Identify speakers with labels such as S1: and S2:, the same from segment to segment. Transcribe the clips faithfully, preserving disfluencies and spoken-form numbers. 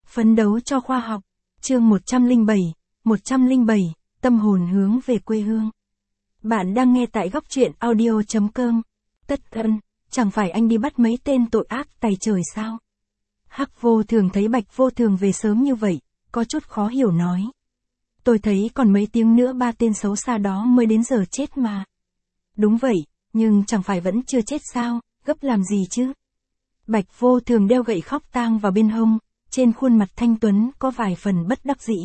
S1: Phấn đấu cho khoa học. Chương một trăm lẻ bảy, một trăm lẻ bảy, tâm hồn hướng về quê hương. Bạn đang nghe tại góc truyện audio chấm com. Tất Ân, chẳng phải anh đi bắt mấy tên tội ác tày trời sao? Hắc Vô Thường thấy Bạch Vô Thường về sớm như vậy, có chút khó hiểu nói. Tôi thấy còn mấy tiếng nữa ba tên xấu xa đó mới đến giờ chết mà. Đúng vậy, nhưng chẳng phải vẫn chưa chết sao, gấp làm gì chứ? Bạch Vô Thường đeo gậy khóc tang vào bên hông, trên khuôn mặt thanh tuấn có vài phần bất đắc dĩ.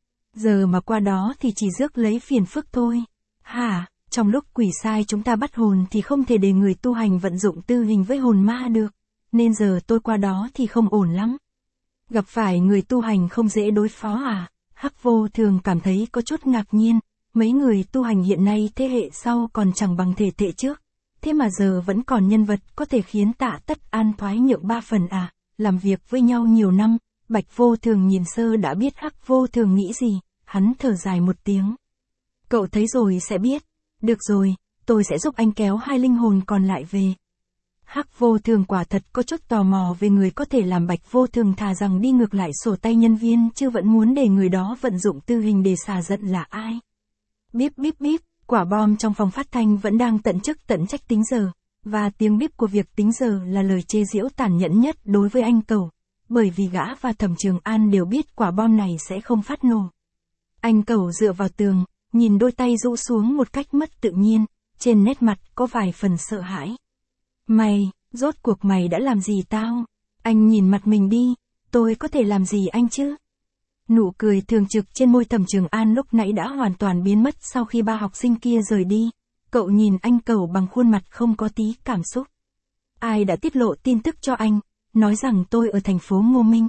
S1: Giờ mà qua đó thì chỉ rước lấy phiền phức thôi. Hả, trong lúc quỷ sai chúng ta bắt hồn thì không thể để người tu hành vận dụng tư hình với hồn ma được, nên giờ tôi qua đó thì không ổn lắm. Gặp phải người tu hành không dễ đối phó à? Hắc Vô Thường cảm thấy có chút ngạc nhiên, mấy người tu hành hiện nay thế hệ sau còn chẳng bằng thể hệ trước, thế mà giờ vẫn còn nhân vật có thể khiến Tạ Tất An thoái nhượng ba phần à? Làm việc với nhau nhiều năm, Bạch Vô Thường nhìn sơ đã biết Hắc Vô Thường nghĩ gì, hắn thở dài một tiếng. Cậu thấy rồi sẽ biết. Được rồi, tôi sẽ giúp anh kéo hai linh hồn còn lại về. Hắc Vô Thường quả thật có chút tò mò về người có thể làm Bạch Vô Thường thà rằng đi ngược lại sổ tay nhân viên chứ vẫn muốn để người đó vận dụng tư hình để xả giận là ai. Bíp bíp bíp, quả bom trong phòng phát thanh vẫn đang tận chức tận trách tính giờ, và tiếng bíp của việc tính giờ là lời chê giễu tàn nhẫn nhất đối với anh Cẩu, bởi vì gã và Thẩm Trường An đều biết quả bom này sẽ không phát nổ. Anh Cẩu dựa vào tường, nhìn đôi tay rũ xuống một cách mất tự nhiên, trên nét mặt có vài phần sợ hãi. Mày, rốt cuộc mày đã làm gì tao? Anh nhìn mặt mình đi, tôi có thể làm gì anh chứ? Nụ cười thường trực trên môi Thẩm Trường An lúc nãy đã hoàn toàn biến mất sau khi ba học sinh kia rời đi. Cậu nhìn anh Cẩu bằng khuôn mặt không có tí cảm xúc. Ai đã tiết lộ tin tức cho anh, nói rằng tôi ở thành phố Ngô Minh?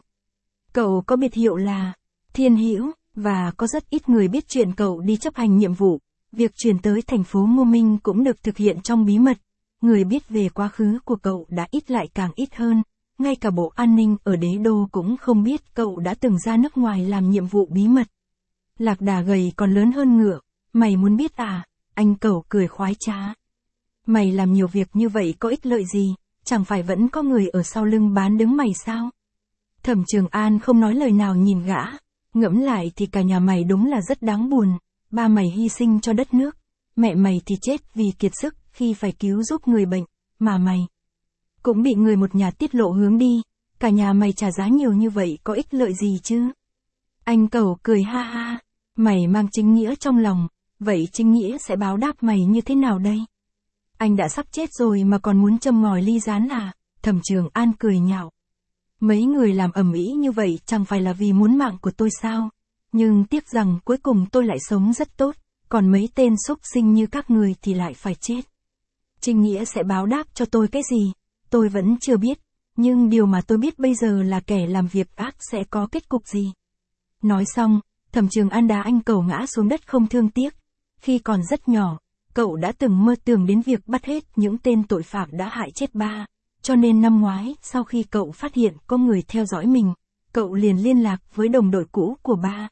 S1: Cậu có biệt hiệu là Thiên Hữu, và có rất ít người biết chuyện cậu đi chấp hành nhiệm vụ. Việc chuyển tới thành phố Ngô Minh cũng được thực hiện trong bí mật. Người biết về quá khứ của cậu đã ít lại càng ít hơn. Ngay cả Bộ An ninh ở Đế Đô cũng không biết cậu đã từng ra nước ngoài làm nhiệm vụ bí mật. Lạc đà gầy còn lớn hơn ngựa, mày muốn biết à? Anh Cẩu cười khoái trá. Mày làm nhiều việc như vậy có ích lợi gì, chẳng phải vẫn có người ở sau lưng bán đứng mày sao? Thẩm Trường An không nói lời nào nhìn gã, ngẫm lại thì cả nhà mày đúng là rất đáng buồn, ba mày hy sinh cho đất nước, mẹ mày thì chết vì kiệt sức khi phải cứu giúp người bệnh, mà mày cũng bị người một nhà tiết lộ hướng đi, cả nhà mày trả giá nhiều như vậy có ích lợi gì chứ? Anh Cẩu cười ha ha, mày mang chính nghĩa trong lòng. Vậy chính nghĩa sẽ báo đáp mày như thế nào đây? Anh đã sắp chết rồi mà còn muốn châm ngòi ly gián à? Thẩm Trường An cười nhạo. Mấy người làm ầm ĩ như vậy chẳng phải là vì muốn mạng của tôi sao? Nhưng tiếc rằng cuối cùng tôi lại sống rất tốt, còn mấy tên xúc sinh như các người thì lại phải chết. Chính nghĩa sẽ báo đáp cho tôi cái gì? Tôi vẫn chưa biết, nhưng điều mà tôi biết bây giờ là kẻ làm việc ác sẽ có kết cục gì. Nói xong, Thẩm Trường An đá anh Cẩu ngã xuống đất không thương tiếc. Khi còn rất nhỏ, cậu đã từng mơ tưởng đến việc bắt hết những tên tội phạm đã hại chết ba, cho nên năm ngoái, sau khi cậu phát hiện có người theo dõi mình, cậu liền liên lạc với đồng đội cũ của ba.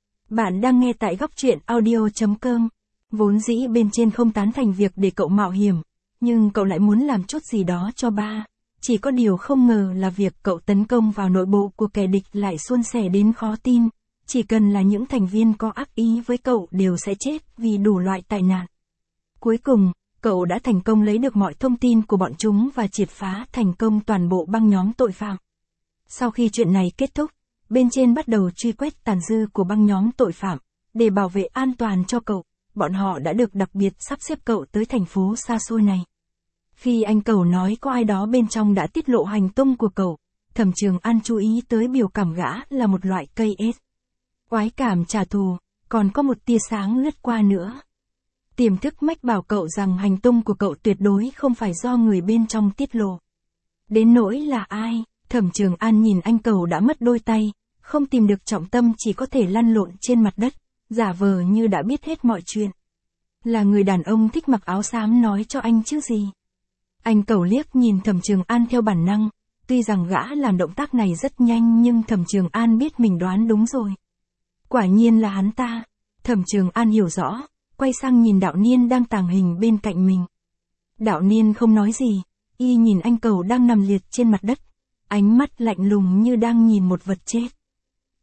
S1: Bạn đang nghe tại góc truyện audio chấm com. Vốn dĩ bên trên không tán thành việc để cậu mạo hiểm, nhưng cậu lại muốn làm chút gì đó cho ba. Chỉ có điều không ngờ là việc cậu tấn công vào nội bộ của kẻ địch lại suôn sẻ đến khó tin. Chỉ cần là những thành viên có ác ý với cậu đều sẽ chết vì đủ loại tai nạn. Cuối cùng, cậu đã thành công lấy được mọi thông tin của bọn chúng và triệt phá thành công toàn bộ băng nhóm tội phạm. Sau khi chuyện này kết thúc, bên trên bắt đầu truy quét tàn dư của băng nhóm tội phạm. Để bảo vệ an toàn cho cậu, bọn họ đã được đặc biệt sắp xếp cậu tới thành phố xa xôi này. Khi anh Cẩu nói có ai đó bên trong đã tiết lộ hành tung của cậu, Thẩm Trường An chú ý tới biểu cảm gã là một loại cây ết. Oái cảm trả thù, còn có một tia sáng lướt qua nữa. Tiềm thức mách bảo cậu rằng hành tung của cậu tuyệt đối không phải do người bên trong tiết lộ. Đến nỗi là ai? Thẩm Trường An nhìn anh Cẩu đã mất đôi tay, không tìm được trọng tâm chỉ có thể lăn lộn trên mặt đất, giả vờ như đã biết hết mọi chuyện. Là người đàn ông thích mặc áo xám nói cho anh chứ gì. Anh Cẩu liếc nhìn Thẩm Trường An theo bản năng, tuy rằng gã làm động tác này rất nhanh nhưng Thẩm Trường An biết mình đoán đúng rồi. Quả nhiên là hắn ta. Thẩm Trường An hiểu rõ, quay sang nhìn Đạo Niên đang tàng hình bên cạnh mình. Đạo Niên không nói gì, y nhìn anh Cẩu đang nằm liệt trên mặt đất, ánh mắt lạnh lùng như đang nhìn một vật chết.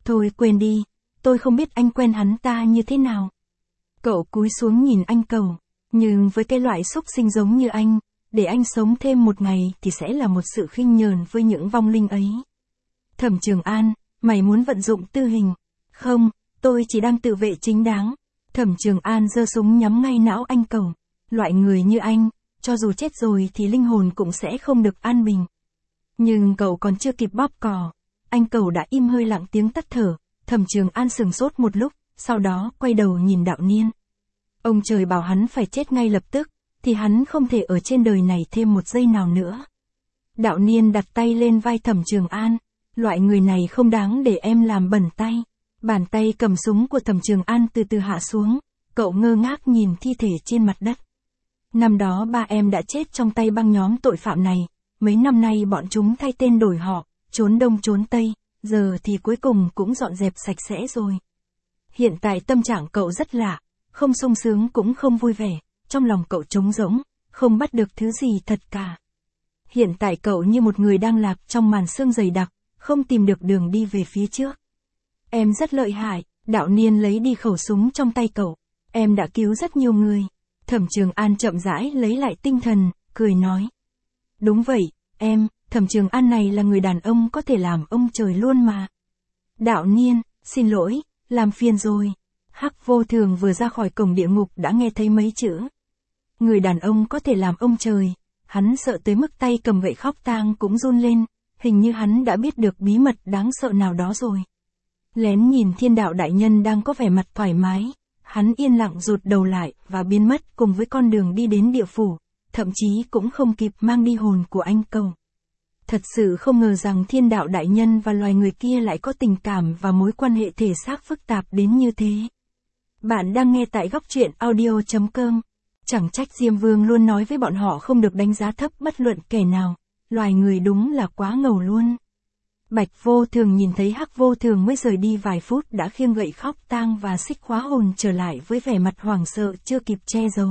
S1: Thôi quên đi, tôi không biết anh quen hắn ta như thế nào. Cậu cúi xuống nhìn anh Cầu, nhưng với cái loại xúc sinh giống như anh, để anh sống thêm một ngày thì sẽ là một sự khinh nhờn với những vong linh ấy. Thẩm Trường An, mày muốn vận dụng tư hình? Không, tôi chỉ đang tự vệ chính đáng. Thẩm Trường An giơ súng nhắm ngay não anh Cầu. Loại người như anh, cho dù chết rồi thì linh hồn cũng sẽ không được an bình. Nhưng cậu còn chưa kịp bóp cò, anh Cầu đã im hơi lặng tiếng tắt thở. Thẩm Trường An sừng sốt một lúc, sau đó quay đầu nhìn Đạo Niên. Ông trời bảo hắn phải chết ngay lập tức, thì hắn không thể ở trên đời này thêm một giây nào nữa. Đạo Niên đặt tay lên vai Thẩm Trường An. Loại người này không đáng để em làm bẩn tay. Bàn tay cầm súng của Thẩm Trường An từ từ hạ xuống, cậu ngơ ngác nhìn thi thể trên mặt đất. Năm đó ba em đã chết trong tay băng nhóm tội phạm này, mấy năm nay bọn chúng thay tên đổi họ, trốn đông trốn tây, giờ thì cuối cùng cũng dọn dẹp sạch sẽ rồi. Hiện tại tâm trạng cậu rất lạ, không sung sướng cũng không vui vẻ, trong lòng cậu trống rỗng, không bắt được thứ gì thật cả. Hiện tại cậu như một người đang lạc trong màn sương dày đặc, không tìm được đường đi về phía trước. Em rất lợi hại, Đạo Niên lấy đi khẩu súng trong tay cậu. Em đã cứu rất nhiều người. Thẩm Trường An chậm rãi lấy lại tinh thần, cười nói. Đúng vậy, em, Thẩm Trường An này là người đàn ông có thể làm ông trời luôn mà. Đạo Niên, xin lỗi, làm phiền rồi. Hắc Vô Thường vừa ra khỏi cổng địa ngục đã nghe thấy mấy chữ. Người đàn ông có thể làm ông trời, hắn sợ tới mức tay cầm gậy khóc tang cũng run lên, hình như hắn đã biết được bí mật đáng sợ nào đó rồi. Lén nhìn Thiên Đạo đại nhân đang có vẻ mặt thoải mái, hắn yên lặng rụt đầu lại và biến mất cùng với con đường đi đến địa phủ, thậm chí cũng không kịp mang đi hồn của anh Cầu. Thật sự không ngờ rằng Thiên Đạo đại nhân và loài người kia lại có tình cảm và mối quan hệ thể xác phức tạp đến như thế. Bạn đang nghe tại góc truyện audio chấm com. Chẳng trách Diêm Vương luôn nói với bọn họ không được đánh giá thấp bất luận kẻ nào, loài người đúng là quá ngầu luôn. Bạch Vô Thường nhìn thấy Hắc Vô Thường mới rời đi vài phút đã khiêng gậy khóc tang và xích khóa hồn trở lại với vẻ mặt hoảng sợ chưa kịp che giấu.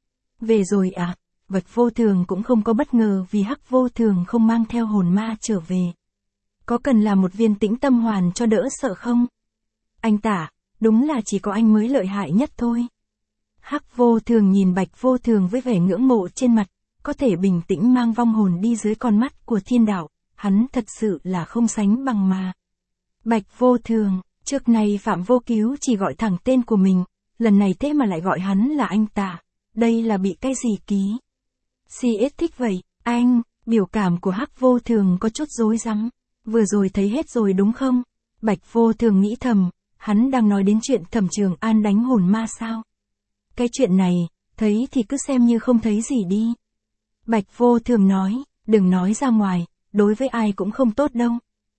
S1: Về rồi à? Bạch Vô Thường cũng không có bất ngờ vì Hắc Vô Thường không mang theo hồn ma trở về. Có cần làm một viên tĩnh tâm hoàn cho đỡ sợ không? Anh tả, đúng là chỉ có anh mới lợi hại nhất thôi. Hắc Vô Thường nhìn Bạch Vô Thường với vẻ ngưỡng mộ trên mặt, có thể bình tĩnh mang vong hồn đi dưới con mắt của Thiên Đạo, hắn thật sự là không sánh bằng mà. Bạch Vô Thường, trước này Phạm Vô Cứu chỉ gọi thẳng tên của mình, lần này thế mà lại gọi hắn là anh tả, đây là bị cái gì ký? xê ét thích vậy, anh, biểu cảm của Hắc Vô Thường có chút rối rắm, vừa rồi thấy hết rồi đúng không? Bạch Vô Thường nghĩ thầm, hắn đang nói đến chuyện Thẩm Trường An đánh hồn ma sao? Cái chuyện này, thấy thì cứ xem như không thấy gì đi. Bạch Vô Thường nói, đừng nói ra ngoài, đối với ai cũng không tốt đâu.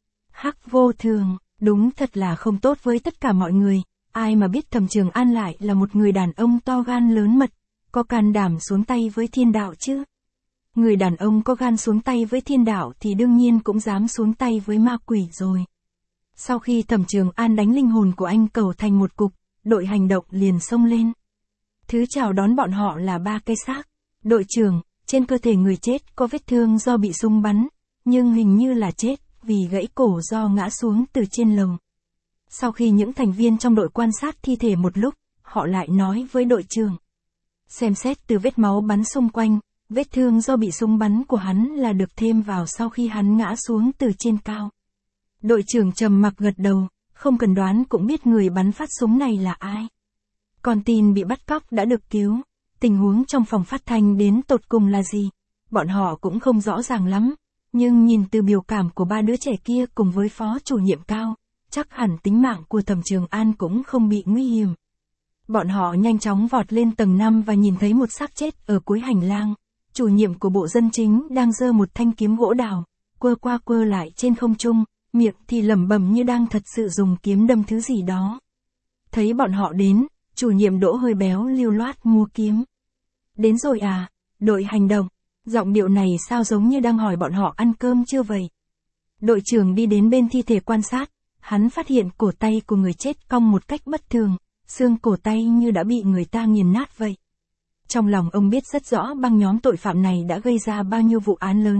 S1: Hắc Vô Thường, đúng thật là không tốt với tất cả mọi người, ai mà biết Thẩm Trường An lại là một người đàn ông to gan lớn mật, có can đảm xuống tay với Thiên Đạo chứ. Người đàn ông có gan xuống tay với Thiên Đạo thì đương nhiên cũng dám xuống tay với ma quỷ rồi. Sau khi Thẩm Trường An đánh linh hồn của anh Cầu thành một cục, đội hành động liền xông lên. Thứ chào đón bọn họ là ba cây xác. Đội trưởng, trên cơ thể người chết có vết thương do bị súng bắn, nhưng hình như là chết vì gãy cổ do ngã xuống từ trên lầu. Sau khi những thành viên trong đội quan sát thi thể một lúc, họ lại nói với đội trưởng. Xem xét từ vết máu bắn xung quanh, vết thương do bị súng bắn của hắn là được thêm vào sau khi hắn ngã xuống từ trên cao. Đội trưởng trầm mặc gật đầu, không cần đoán cũng biết người bắn phát súng này là ai. Con tin bị bắt cóc đã được cứu, tình huống trong phòng phát thanh đến tột cùng là gì, bọn họ cũng không rõ ràng lắm, nhưng nhìn từ biểu cảm của ba đứa trẻ kia cùng với phó chủ nhiệm Cao, chắc hẳn tính mạng của Thẩm Trường An cũng không bị nguy hiểm. Bọn họ nhanh chóng vọt lên tầng năm và nhìn thấy một xác chết ở cuối hành lang, chủ nhiệm của Bộ Dân Chính đang giơ một thanh kiếm gỗ đào, quơ qua quơ lại trên không trung, miệng thì lẩm bẩm như đang thật sự dùng kiếm đâm thứ gì đó. Thấy bọn họ đến, chủ nhiệm Đỗ hơi béo lưu loát mua kiếm. Đến rồi à, đội hành động, giọng điệu này sao giống như đang hỏi bọn họ ăn cơm chưa vậy? Đội trưởng đi đến bên thi thể quan sát, hắn phát hiện cổ tay của người chết cong một cách bất thường, xương cổ tay như đã bị người ta nghiền nát vậy. Trong lòng ông biết rất rõ băng nhóm tội phạm này đã gây ra bao nhiêu vụ án lớn,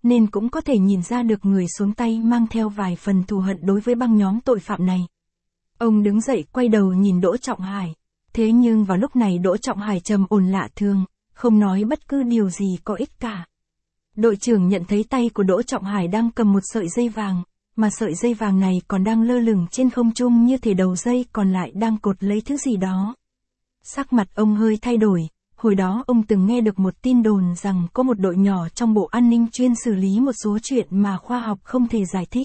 S1: nên cũng có thể nhìn ra được người xuống tay mang theo vài phần thù hận đối với băng nhóm tội phạm này. Ông đứng dậy quay đầu nhìn Đỗ Trọng Hải. Thế nhưng vào lúc này Đỗ Trọng Hải trầm ổn lạ thường, không nói bất cứ điều gì có ích cả. Đội trưởng nhận thấy tay của Đỗ Trọng Hải đang cầm một sợi dây vàng, mà sợi dây vàng này còn đang lơ lửng trên không trung như thể đầu dây còn lại đang cột lấy thứ gì đó. Sắc mặt ông hơi thay đổi, hồi đó ông từng nghe được một tin đồn rằng có một đội nhỏ trong Bộ An ninh chuyên xử lý một số chuyện mà khoa học không thể giải thích.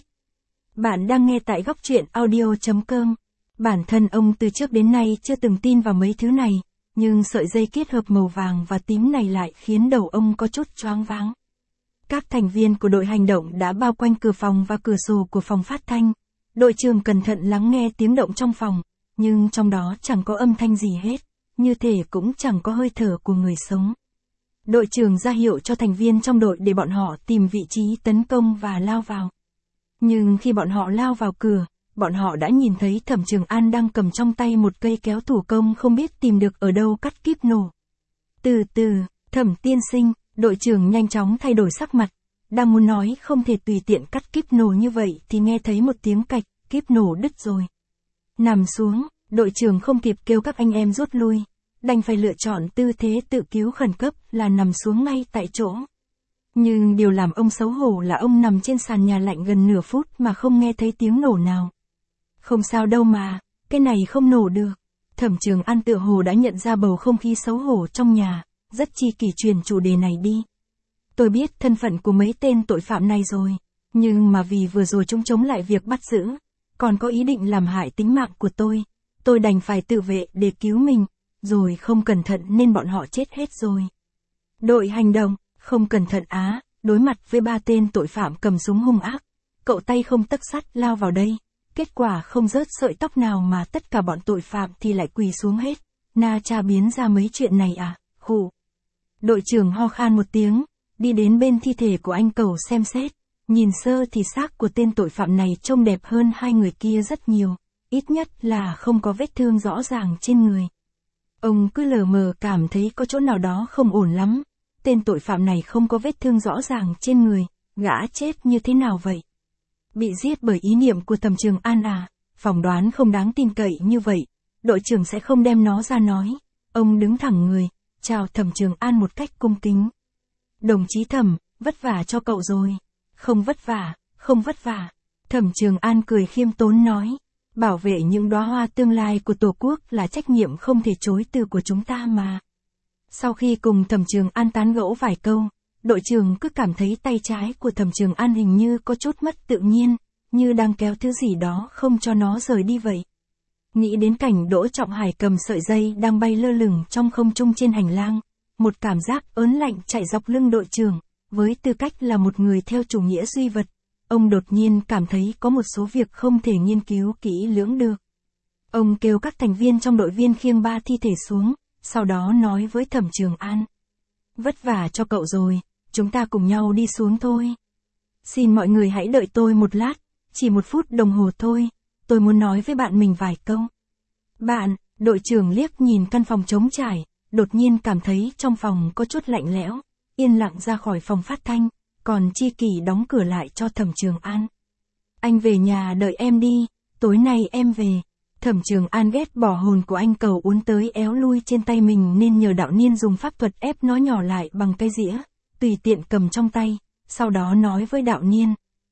S1: Bạn đang nghe tại góc truyện audio chấm com. Bản thân ông từ trước đến nay chưa từng tin vào mấy thứ này, nhưng sợi dây kết hợp màu vàng và tím này lại khiến đầu ông có chút choáng váng. Các thành viên của đội hành động đã bao quanh cửa phòng và cửa sổ của phòng phát thanh. Đội trưởng cẩn thận lắng nghe tiếng động trong phòng, nhưng trong đó chẳng có âm thanh gì hết, như thể cũng chẳng có hơi thở của người sống. Đội trưởng ra hiệu cho thành viên trong đội để bọn họ tìm vị trí tấn công và lao vào. Nhưng khi bọn họ lao vào cửa, bọn họ đã nhìn thấy Thẩm Trường An đang cầm trong tay một cây kéo thủ công không biết tìm được ở đâu cắt kíp nổ. Từ từ, Thẩm tiên sinh, đội trưởng nhanh chóng thay đổi sắc mặt, đang muốn nói không thể tùy tiện cắt kíp nổ như vậy thì nghe thấy một tiếng cạch, kíp nổ đứt rồi. Nằm xuống, đội trưởng không kịp kêu các anh em rút lui, đành phải lựa chọn tư thế tự cứu khẩn cấp là nằm xuống ngay tại chỗ. Nhưng điều làm ông xấu hổ là ông nằm trên sàn nhà lạnh gần nửa phút mà không nghe thấy tiếng nổ nào. Không sao đâu mà, cái này không nổ được. Thẩm Trường An tựa hồ đã nhận ra bầu không khí xấu hổ trong nhà, rất chi kỷ truyền chủ đề này đi. Tôi biết thân phận của mấy tên tội phạm này rồi, nhưng mà vì vừa rồi chúng chống lại việc bắt giữ, còn có ý định làm hại tính mạng của tôi, tôi đành phải tự vệ để cứu mình, rồi không cẩn thận nên bọn họ chết hết rồi. Đội hành động, không cẩn thận á, đối mặt với ba tên tội phạm cầm súng hung ác, cậu tay không tấc sắt lao vào đây. Kết quả không rớt sợi tóc nào mà tất cả bọn tội phạm thì lại quỳ xuống hết. Na cha biến ra mấy chuyện này à, khụ. Đội trưởng ho khan một tiếng, đi đến bên thi thể của anh Cầu xem xét. Nhìn sơ thì xác của tên tội phạm này trông đẹp hơn hai người kia rất nhiều. Ít nhất là không có vết thương rõ ràng trên người. Ông cứ lờ mờ cảm thấy có chỗ nào đó không ổn lắm. Tên tội phạm này không có vết thương rõ ràng trên người, gã chết như thế nào vậy? Bị giết bởi ý niệm của Thẩm Trường An à, phỏng đoán không đáng tin cậy như vậy, đội trưởng sẽ không đem nó ra nói. Ông đứng thẳng người, chào Thẩm Trường An một cách cung kính. Đồng chí Thẩm, vất vả cho cậu rồi. Không vất vả, không vất vả. Thẩm Trường An cười khiêm tốn nói, bảo vệ những đóa hoa tương lai của Tổ quốc là trách nhiệm không thể chối từ của chúng ta mà. Sau khi cùng Thẩm Trường An tán gẫu vài câu, đội trưởng cứ cảm thấy tay trái của Thẩm Trường An hình như có chút mất tự nhiên, như đang kéo thứ gì đó không cho nó rời đi vậy. Nghĩ đến cảnh Đỗ Trọng Hải cầm sợi dây đang bay lơ lửng trong không trung trên hành lang, một cảm giác ớn lạnh chạy dọc lưng đội trưởng, với tư cách là một người theo chủ nghĩa duy vật, ông đột nhiên cảm thấy có một số việc không thể nghiên cứu kỹ lưỡng được. Ông kêu các thành viên trong đội viên khiêng ba thi thể xuống, sau đó nói với Thẩm Trường An. Vất vả cho cậu rồi, chúng ta cùng nhau đi xuống thôi. Xin mọi người hãy đợi tôi một lát, chỉ một phút đồng hồ thôi, tôi muốn nói với bạn mình vài câu. Bạn, đội trưởng liếc nhìn căn phòng trống trải, đột nhiên cảm thấy trong phòng có chút lạnh lẽo, yên lặng ra khỏi phòng phát thanh, còn Chi Kỷ đóng cửa lại cho Thẩm Trường An. Anh về nhà đợi em đi, tối nay em về. Thẩm Trường An ghét bỏ hồn của anh Cầu uốn tới éo lui trên tay mình nên nhờ đạo niên dùng pháp thuật ép nó nhỏ lại bằng cây dĩa, tùy tiện cầm trong tay, sau đó nói với đạo niên.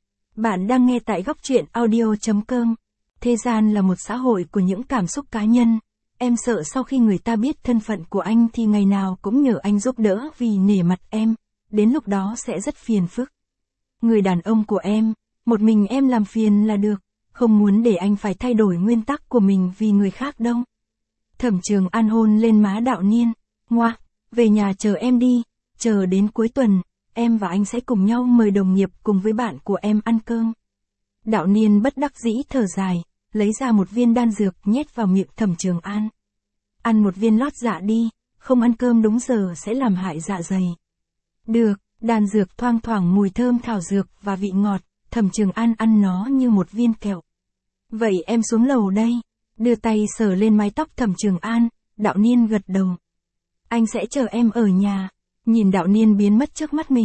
S1: Bạn đang nghe tại góc truyện audio chấm com. Thế gian là một xã hội của những cảm xúc cá nhân. Em sợ sau khi người ta biết thân phận của anh thì ngày nào cũng nhờ anh giúp đỡ vì nể mặt em, đến lúc đó sẽ rất phiền phức. Người đàn ông của em, một mình em làm phiền là được, không muốn để anh phải thay đổi nguyên tắc của mình vì người khác đâu. Thẩm Trường An hôn lên má đạo niên, ngoa, về nhà chờ em đi, chờ đến cuối tuần, em và anh sẽ cùng nhau mời đồng nghiệp cùng với bạn của em ăn cơm. Đạo niên bất đắc dĩ thở dài, lấy ra một viên đan dược nhét vào miệng Thẩm Trường An. Ăn một viên lót dạ đi, không ăn cơm đúng giờ sẽ làm hại dạ dày. Được, đan dược thoang thoảng mùi thơm thảo dược và vị ngọt, Thẩm Trường An ăn nó như một viên kẹo. Vậy em xuống lầu đây, đưa tay sờ lên mái tóc Thẩm Trường An, đạo niên gật đầu. Anh sẽ chờ em ở nhà. Nhìn đạo niên biến mất trước mắt mình, Thẩm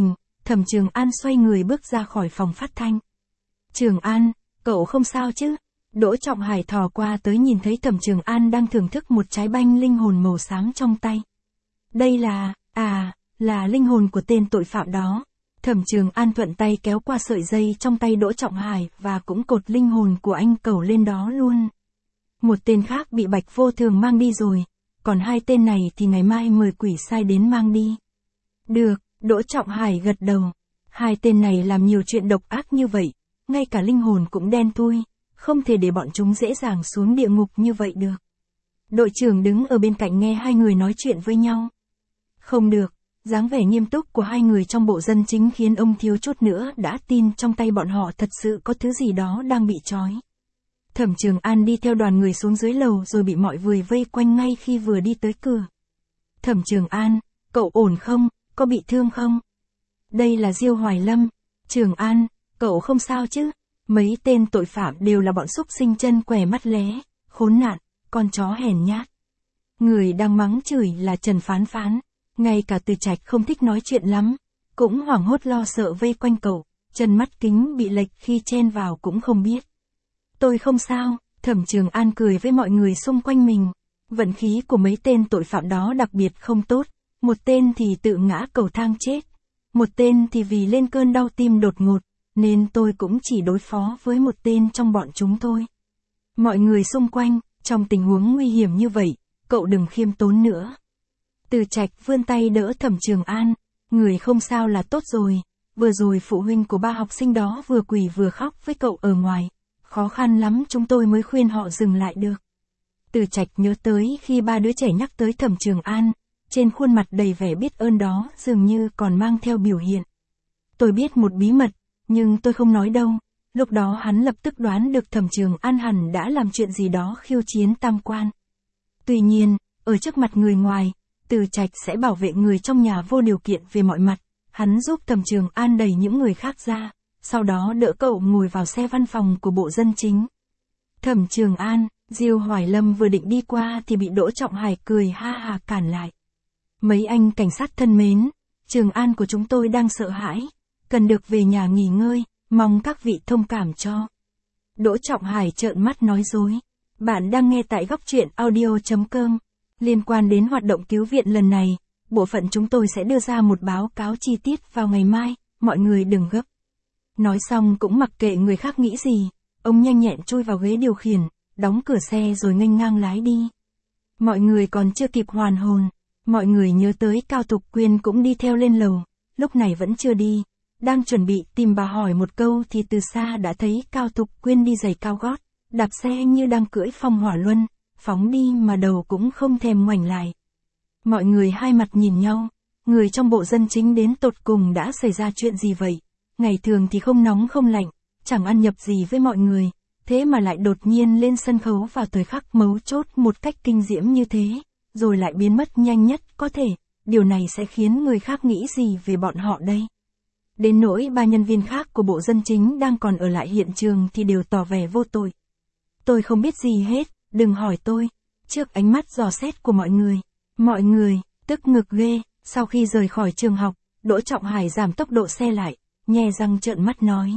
S1: Thẩm Trường An xoay người bước ra khỏi phòng phát thanh. Trường An, cậu không sao chứ? Đỗ Trọng Hải thò qua tới nhìn thấy Thẩm Trường An đang thưởng thức một trái banh linh hồn màu xám trong tay. Đây là, à, là linh hồn của tên tội phạm đó. Thẩm Trường An thuận tay kéo qua sợi dây trong tay Đỗ Trọng Hải và cũng cột linh hồn của anh cẩu lên đó luôn. Một tên khác bị Bạch Vô Thường mang đi rồi, còn hai tên này thì ngày mai mời quỷ sai đến mang đi. Được, Đỗ Trọng Hải gật đầu. Hai tên này làm nhiều chuyện độc ác như vậy, ngay cả linh hồn cũng đen thui, không thể để bọn chúng dễ dàng xuống địa ngục như vậy được. Đội trưởng đứng ở bên cạnh nghe hai người nói chuyện với nhau. Không được, dáng vẻ nghiêm túc của hai người trong bộ dân chính khiến ông thiếu chút nữa đã tin trong tay bọn họ thật sự có thứ gì đó đang bị trói. Thẩm Trường An đi theo đoàn người xuống dưới lầu rồi bị mọi người vây quanh ngay khi vừa đi tới cửa. Thẩm Trường An, cậu ổn không, có bị thương không? Đây là Diêu Hoài Lâm. Trường An, cậu không sao chứ? Mấy tên tội phạm đều là bọn xúc sinh chân què mắt lé, khốn nạn, con chó hèn nhát. Người đang mắng chửi là Trần Phán Phán, ngay cả Từ Trạch không thích nói chuyện lắm, cũng hoảng hốt lo sợ vây quanh cậu, chân mắt kính bị lệch khi chen vào cũng không biết. Tôi không sao, Thẩm Trường An cười với mọi người xung quanh mình. Vận khí của mấy tên tội phạm đó đặc biệt không tốt, một tên thì tự ngã cầu thang chết, một tên thì vì lên cơn đau tim đột ngột, nên tôi cũng chỉ đối phó với một tên trong bọn chúng thôi. Mọi người xung quanh, trong tình huống nguy hiểm như vậy, cậu đừng khiêm tốn nữa. Từ Trạch vươn tay đỡ Thẩm Trường An, người không sao là tốt rồi, vừa rồi phụ huynh của ba học sinh đó vừa quỳ vừa khóc với cậu ở ngoài, khó khăn lắm chúng tôi mới khuyên họ dừng lại được. Từ Trạch nhớ tới khi ba đứa trẻ nhắc tới Thẩm Trường An, trên khuôn mặt đầy vẻ biết ơn đó dường như còn mang theo biểu hiện. Tôi biết một bí mật, nhưng tôi không nói đâu. Lúc đó hắn lập tức đoán được Thẩm Trường An hẳn đã làm chuyện gì đó khiêu chiến tam quan. Tuy nhiên, ở trước mặt người ngoài, Từ Trạch sẽ bảo vệ người trong nhà vô điều kiện về mọi mặt. Hắn giúp Thẩm Trường An đẩy những người khác ra, sau đó đỡ cậu ngồi vào xe văn phòng của bộ dân chính. Thẩm Trường An, Diêu Hoài Lâm vừa định đi qua thì bị Đỗ Trọng Hải cười ha hà cản lại. Mấy anh cảnh sát thân mến, Trường An của chúng tôi đang sợ hãi, cần được về nhà nghỉ ngơi, mong các vị thông cảm cho. Đỗ Trọng Hải trợn mắt nói dối. Bạn đang nghe tại góc truyện audio chấm com. Liên quan đến hoạt động cứu viện lần này, bộ phận chúng tôi sẽ đưa ra một báo cáo chi tiết vào ngày mai, mọi người đừng gấp. Nói xong cũng mặc kệ người khác nghĩ gì, ông nhanh nhẹn chui vào ghế điều khiển, đóng cửa xe rồi nghênh ngang lái đi. Mọi người còn chưa kịp hoàn hồn, mọi người nhớ tới Cao Thục Quyên cũng đi theo lên lầu, lúc này vẫn chưa đi. Đang chuẩn bị tìm bà hỏi một câu thì từ xa đã thấy Cao Thục Quyên đi giày cao gót, đạp xe như đang cưỡi phong hỏa luân, phóng đi mà đầu cũng không thèm ngoảnh lại. Mọi người hai mặt nhìn nhau, người trong bộ dân chính đến tột cùng đã xảy ra chuyện gì vậy? Ngày thường thì không nóng không lạnh, chẳng ăn nhập gì với mọi người, thế mà lại đột nhiên lên sân khấu vào thời khắc mấu chốt một cách kinh diễm như thế, rồi lại biến mất nhanh nhất có thể, điều này sẽ khiến người khác nghĩ gì về bọn họ đây? Đến nỗi ba nhân viên khác của bộ dân chính đang còn ở lại hiện trường thì đều tỏ vẻ vô tội. Tôi không biết gì hết, đừng hỏi tôi. Trước ánh mắt dò xét của mọi người, mọi người, tức ngực ghê, sau khi rời khỏi trường học, Đỗ Trọng Hải giảm tốc độ xe lại, nhe răng trợn mắt nói.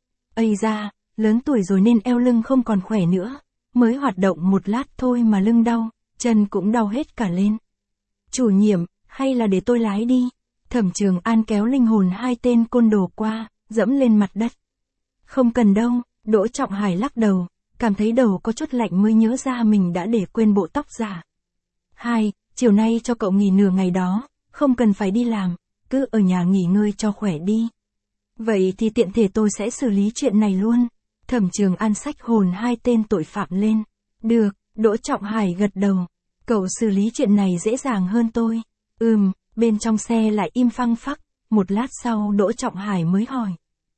S1: Ây da, lớn tuổi rồi nên eo lưng không còn khỏe nữa, mới hoạt động một lát thôi mà lưng đau, chân cũng đau hết cả lên. Chủ nhiệm, hay là để tôi lái đi? Thẩm Trường An kéo linh hồn hai tên côn đồ qua, dẫm lên mặt đất. Không cần đâu, Đỗ Trọng Hải lắc đầu, cảm thấy đầu có chút lạnh mới nhớ ra mình đã để quên bộ tóc giả. Hai, chiều nay cho cậu nghỉ nửa ngày đó, không cần phải đi làm, cứ ở nhà nghỉ ngơi cho khỏe đi. Vậy thì tiện thể tôi sẽ xử lý chuyện này luôn. Thẩm Trường An xách hồn hai tên tội phạm lên. Được, Đỗ Trọng Hải gật đầu. Cậu xử lý chuyện này dễ dàng hơn tôi. Ừm, bên trong xe lại im phăng phắc, một lát sau Đỗ Trọng Hải mới hỏi.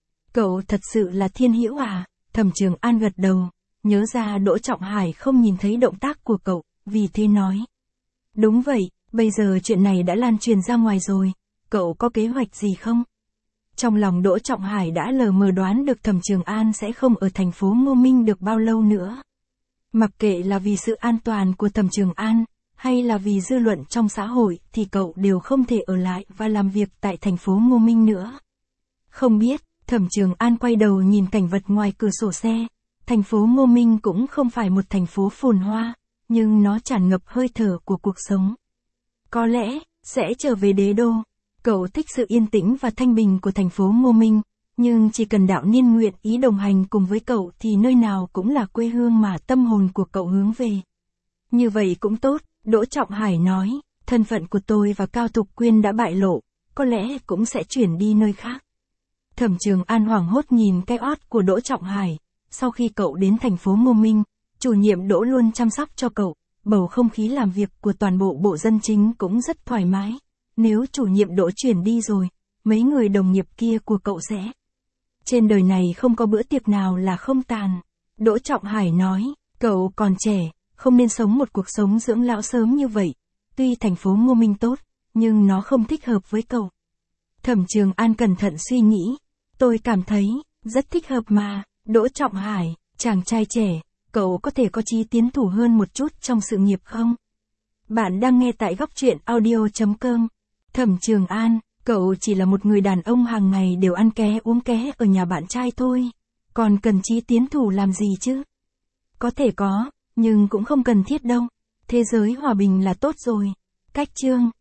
S1: Cậu thật sự là Thiên Hữu à? Thẩm Trường An gật đầu, nhớ ra Đỗ Trọng Hải không nhìn thấy động tác của cậu, vì thế nói. Đúng vậy, bây giờ chuyện này đã lan truyền ra ngoài rồi, cậu có kế hoạch gì không? Trong lòng Đỗ Trọng Hải đã lờ mờ đoán được Thẩm Trường An sẽ không ở thành phố Ngô Minh được bao lâu nữa. Mặc kệ là vì sự an toàn của Thẩm Trường An, hay là vì dư luận trong xã hội thì cậu đều không thể ở lại và làm việc tại thành phố Ngô Minh nữa. Không biết, Thẩm Trường An quay đầu nhìn cảnh vật ngoài cửa sổ xe. Thành phố Ngô Minh cũng không phải một thành phố phồn hoa, nhưng nó tràn ngập hơi thở của cuộc sống. Có lẽ, sẽ trở về đế đô. Cậu thích sự yên tĩnh và thanh bình của thành phố Ngô Minh, nhưng chỉ cần đạo niên nguyện ý đồng hành cùng với cậu thì nơi nào cũng là quê hương mà tâm hồn của cậu hướng về. Như vậy cũng tốt, Đỗ Trọng Hải nói, thân phận của tôi và Cao Thục Quyên đã bại lộ, có lẽ cũng sẽ chuyển đi nơi khác. Thẩm Trường An hoảng hốt nhìn cái ót của Đỗ Trọng Hải, sau khi cậu đến thành phố Ngô Minh, chủ nhiệm Đỗ luôn chăm sóc cho cậu, bầu không khí làm việc của toàn bộ bộ dân chính cũng rất thoải mái. Nếu chủ nhiệm Đỗ chuyển đi rồi, mấy người đồng nghiệp kia của cậu sẽ... Trên đời này không có bữa tiệc nào là không tàn. Đỗ Trọng Hải nói, cậu còn trẻ, không nên sống một cuộc sống dưỡng lão sớm như vậy. Tuy thành phố Ngô Minh tốt, nhưng nó không thích hợp với cậu. Thẩm Trường An cẩn thận suy nghĩ. Tôi cảm thấy, rất thích hợp mà. Đỗ Trọng Hải, chàng trai trẻ, cậu có thể có chí tiến thủ hơn một chút trong sự nghiệp không? Bạn đang nghe tại góc truyện audio chấm com. Thẩm Trường An, cậu chỉ là một người đàn ông hàng ngày đều ăn ké uống ké ở nhà bạn trai thôi. Còn cần chí tiến thủ làm gì chứ? Có thể có, nhưng cũng không cần thiết đâu. Thế giới hòa bình là tốt rồi. Cách chương